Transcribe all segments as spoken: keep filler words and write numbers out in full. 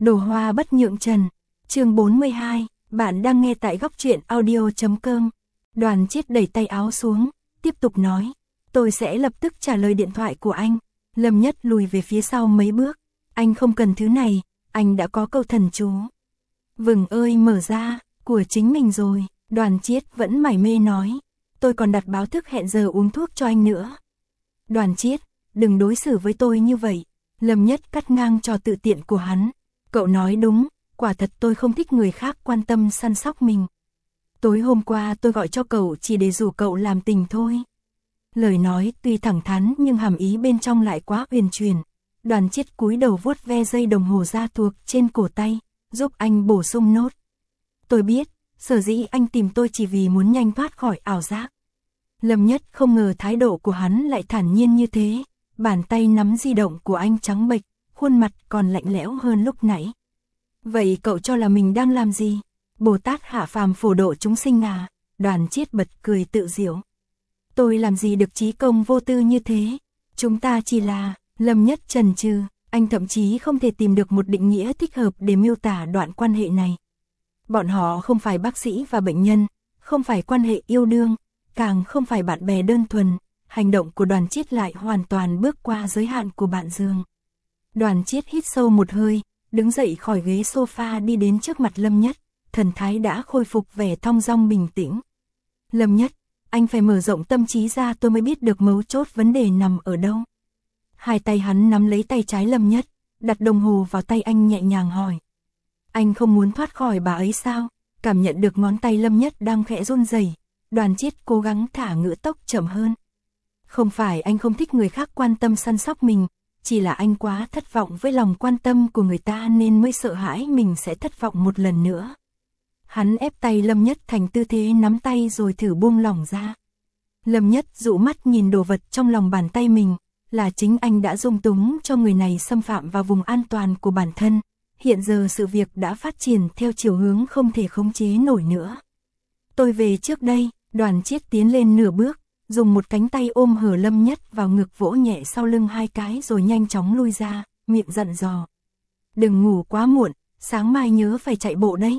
Đồ hoa bất nhượng trần. Chương bốn mươi hai, bạn đang nghe tại góc truyện audio chấm com. Đoàn Chiết đẩy tay áo xuống, tiếp tục nói, tôi sẽ lập tức trả lời điện thoại của anh. Lâm Nhất lùi về phía sau mấy bước, anh không cần thứ này, anh đã có câu thần chú. Vừng ơi mở ra, của chính mình rồi. Đoàn Chiết vẫn mải mê nói, tôi còn đặt báo thức hẹn giờ uống thuốc cho anh nữa. Đoàn Chiết, đừng đối xử với tôi như vậy. Lâm Nhất cắt ngang trò tự tiện của hắn. Cậu nói đúng, quả thật tôi không thích người khác quan tâm săn sóc mình. Tối hôm qua tôi gọi cho cậu chỉ để rủ cậu làm tình thôi. Lời nói tuy thẳng thắn nhưng hàm ý bên trong lại quá huyền truyền. Đoàn Chiết cúi đầu vuốt ve dây đồng hồ da thuộc trên cổ tay, giúp anh bổ sung nốt. Tôi biết, sở dĩ anh tìm tôi chỉ vì muốn nhanh thoát khỏi ảo giác. Lâm Nhất không ngờ thái độ của hắn lại thản nhiên như thế. Bàn tay nắm di động của anh trắng bệch, khuôn mặt còn lạnh lẽo hơn lúc nãy. Vậy cậu cho là mình đang làm gì? Bồ Tát hạ phàm phổ độ chúng sinh à? Đoàn Chiết bật cười tự giễu. Tôi làm gì được trí công vô tư như thế? Chúng ta chỉ là... Lâm Nhất chần chừ, anh thậm chí không thể tìm được một định nghĩa thích hợp để miêu tả đoạn quan hệ này. Bọn họ không phải bác sĩ và bệnh nhân, không phải quan hệ yêu đương, càng không phải bạn bè đơn thuần. Hành động của Đoàn Chiết lại hoàn toàn bước qua giới hạn của bạn Dương. Đoàn Chiết hít sâu một hơi, đứng dậy khỏi ghế sofa đi đến trước mặt Lâm Nhất, thần thái đã khôi phục vẻ thong dong bình tĩnh. Lâm Nhất, anh phải mở rộng tâm trí ra tôi mới biết được mấu chốt vấn đề nằm ở đâu. Hai tay hắn nắm lấy tay trái Lâm Nhất, đặt đồng hồ vào tay anh nhẹ nhàng hỏi. Anh không muốn thoát khỏi bà ấy sao? Cảm nhận được ngón tay Lâm Nhất đang khẽ run rẩy, Đoàn Chiết cố gắng thả ngữ tốc chậm hơn. Không phải anh không thích người khác quan tâm săn sóc mình, chỉ là anh quá thất vọng với lòng quan tâm của người ta nên mới sợ hãi mình sẽ thất vọng một lần nữa. Hắn ép tay Lâm Nhất thành tư thế nắm tay rồi thử buông lỏng ra. Lâm Nhất dụ mắt nhìn đồ vật trong lòng bàn tay mình, là chính anh đã dung túng cho người này xâm phạm vào vùng an toàn của bản thân. Hiện giờ sự việc đã phát triển theo chiều hướng không thể khống chế nổi nữa. Tôi về trước đây. Đoàn Chiết tiến lên nửa bước, dùng một cánh tay ôm hở Lâm Nhất vào ngực vỗ nhẹ sau lưng hai cái rồi nhanh chóng lui ra, miệng dặn dò. Đừng ngủ quá muộn, sáng mai nhớ phải chạy bộ đấy.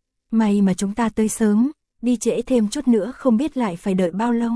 May mà chúng ta tới sớm, đi trễ thêm chút nữa không biết lại phải đợi bao lâu.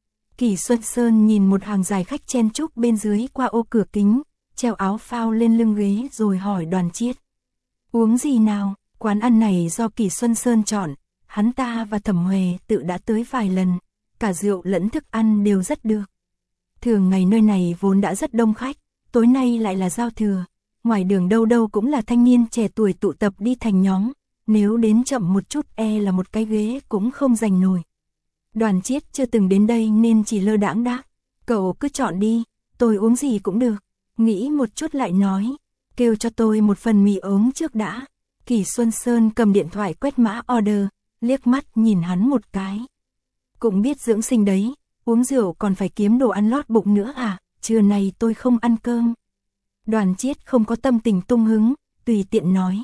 Kỷ Xuân Sơn nhìn một hàng dài khách chen chúc bên dưới qua ô cửa kính, treo áo phao lên lưng ghế rồi hỏi Đoàn Chiết. Uống gì nào? Quán ăn này do Kỷ Xuân Sơn chọn. Hắn ta và Thẩm Huệ tự đã tới vài lần, cả rượu lẫn thức ăn đều rất được. Thường ngày nơi này vốn đã rất đông khách, tối nay lại là giao thừa, ngoài đường đâu đâu cũng là thanh niên trẻ tuổi tụ tập đi thành nhóm, nếu đến chậm một chút e là một cái ghế cũng không giành nổi. Đoàn Chiết chưa từng đến đây nên chỉ lơ đãng đáp, cậu cứ chọn đi, tôi uống gì cũng được. Nghĩ một chút lại nói, kêu cho tôi một phần mì ống trước đã. Kỷ Xuân Sơn cầm điện thoại quét mã order, liếc mắt nhìn hắn một cái. Cũng biết dưỡng sinh đấy, uống rượu còn phải kiếm đồ ăn lót bụng nữa à, trưa nay tôi không ăn cơm. Đoàn Chiết không có tâm tình tung hứng, tùy tiện nói.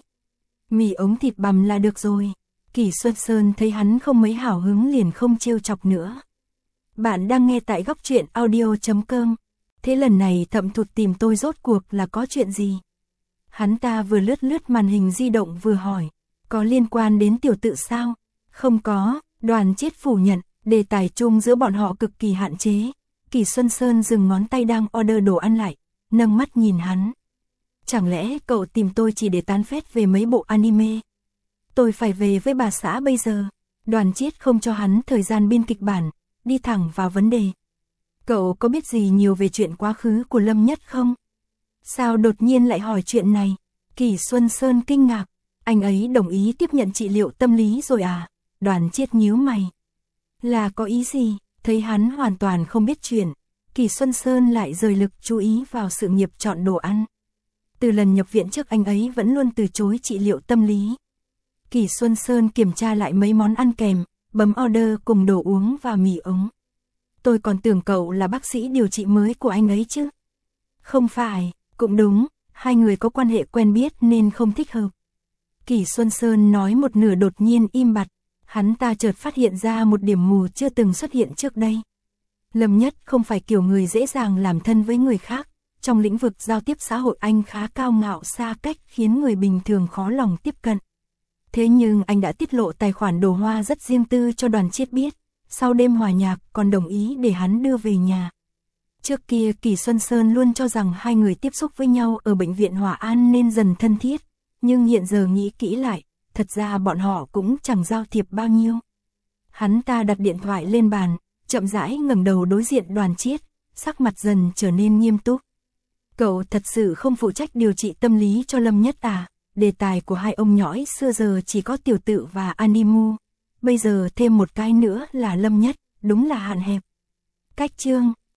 Mì ống thịt bằm là được rồi. Kỷ Xuân Sơn thấy hắn không mấy hào hứng liền không trêu chọc nữa. Bạn đang nghe tại góc truyện audio chấm com. Thế lần này Thẩm Thụt tìm tôi rốt cuộc là có chuyện gì? Hắn ta vừa lướt lướt màn hình di động vừa hỏi. Có liên quan đến tiểu tự sao? Không có, Đoàn Chiết phủ nhận, đề tài chung giữa bọn họ cực kỳ hạn chế. Kỷ Xuân Sơn dừng ngón tay đang order đồ ăn lại, nâng mắt nhìn hắn. Chẳng lẽ cậu tìm tôi chỉ để tán phét về mấy bộ anime? Tôi phải về với bà xã bây giờ. Đoàn Chiết không cho hắn thời gian biên kịch bản, đi thẳng vào vấn đề. Cậu có biết gì nhiều về chuyện quá khứ của Lâm Nhất không? Sao đột nhiên lại hỏi chuyện này? Kỷ Xuân Sơn kinh ngạc, anh ấy đồng ý tiếp nhận trị liệu tâm lý rồi à? Đoàn Chiết nhíu mày. Là có ý gì? Thấy hắn hoàn toàn không biết chuyện, Kỷ Xuân Sơn lại rời lực chú ý vào sự nghiệp chọn đồ ăn. Từ lần nhập viện trước anh ấy vẫn luôn từ chối trị liệu tâm lý. Kỷ Xuân Sơn kiểm tra lại mấy món ăn kèm, bấm order cùng đồ uống và mì ống. Tôi còn tưởng cậu là bác sĩ điều trị mới của anh ấy chứ. Không phải, cũng đúng, hai người có quan hệ quen biết nên không thích hợp. Kỷ Xuân Sơn nói một nửa đột nhiên im bặt, hắn ta chợt phát hiện ra một điểm mù chưa từng xuất hiện trước đây. Lâm Nhất không phải kiểu người dễ dàng làm thân với người khác, trong lĩnh vực giao tiếp xã hội anh khá cao ngạo xa cách khiến người bình thường khó lòng tiếp cận. Thế nhưng anh đã tiết lộ tài khoản đồ hoa rất riêng tư cho Đoàn Chiết biết, sau đêm hòa nhạc còn đồng ý để hắn đưa về nhà. Trước kia Kỳ Xuân Sơn luôn cho rằng hai người tiếp xúc với nhau ở bệnh viện Hòa An nên dần thân thiết, nhưng hiện giờ nghĩ kỹ lại, thật ra bọn họ cũng chẳng giao thiệp bao nhiêu. Hắn ta đặt điện thoại lên bàn, chậm rãi ngẩng đầu đối diện Đoàn Chiết, sắc mặt dần trở nên nghiêm túc. Cậu thật sự không phụ trách điều trị tâm lý cho Lâm Nhất à? Đề tài của hai ông nhõi xưa giờ chỉ có Tiểu Tự và Animu, bây giờ thêm một cái nữa là Lâm Nhất, đúng là hạn hẹp. Cách chương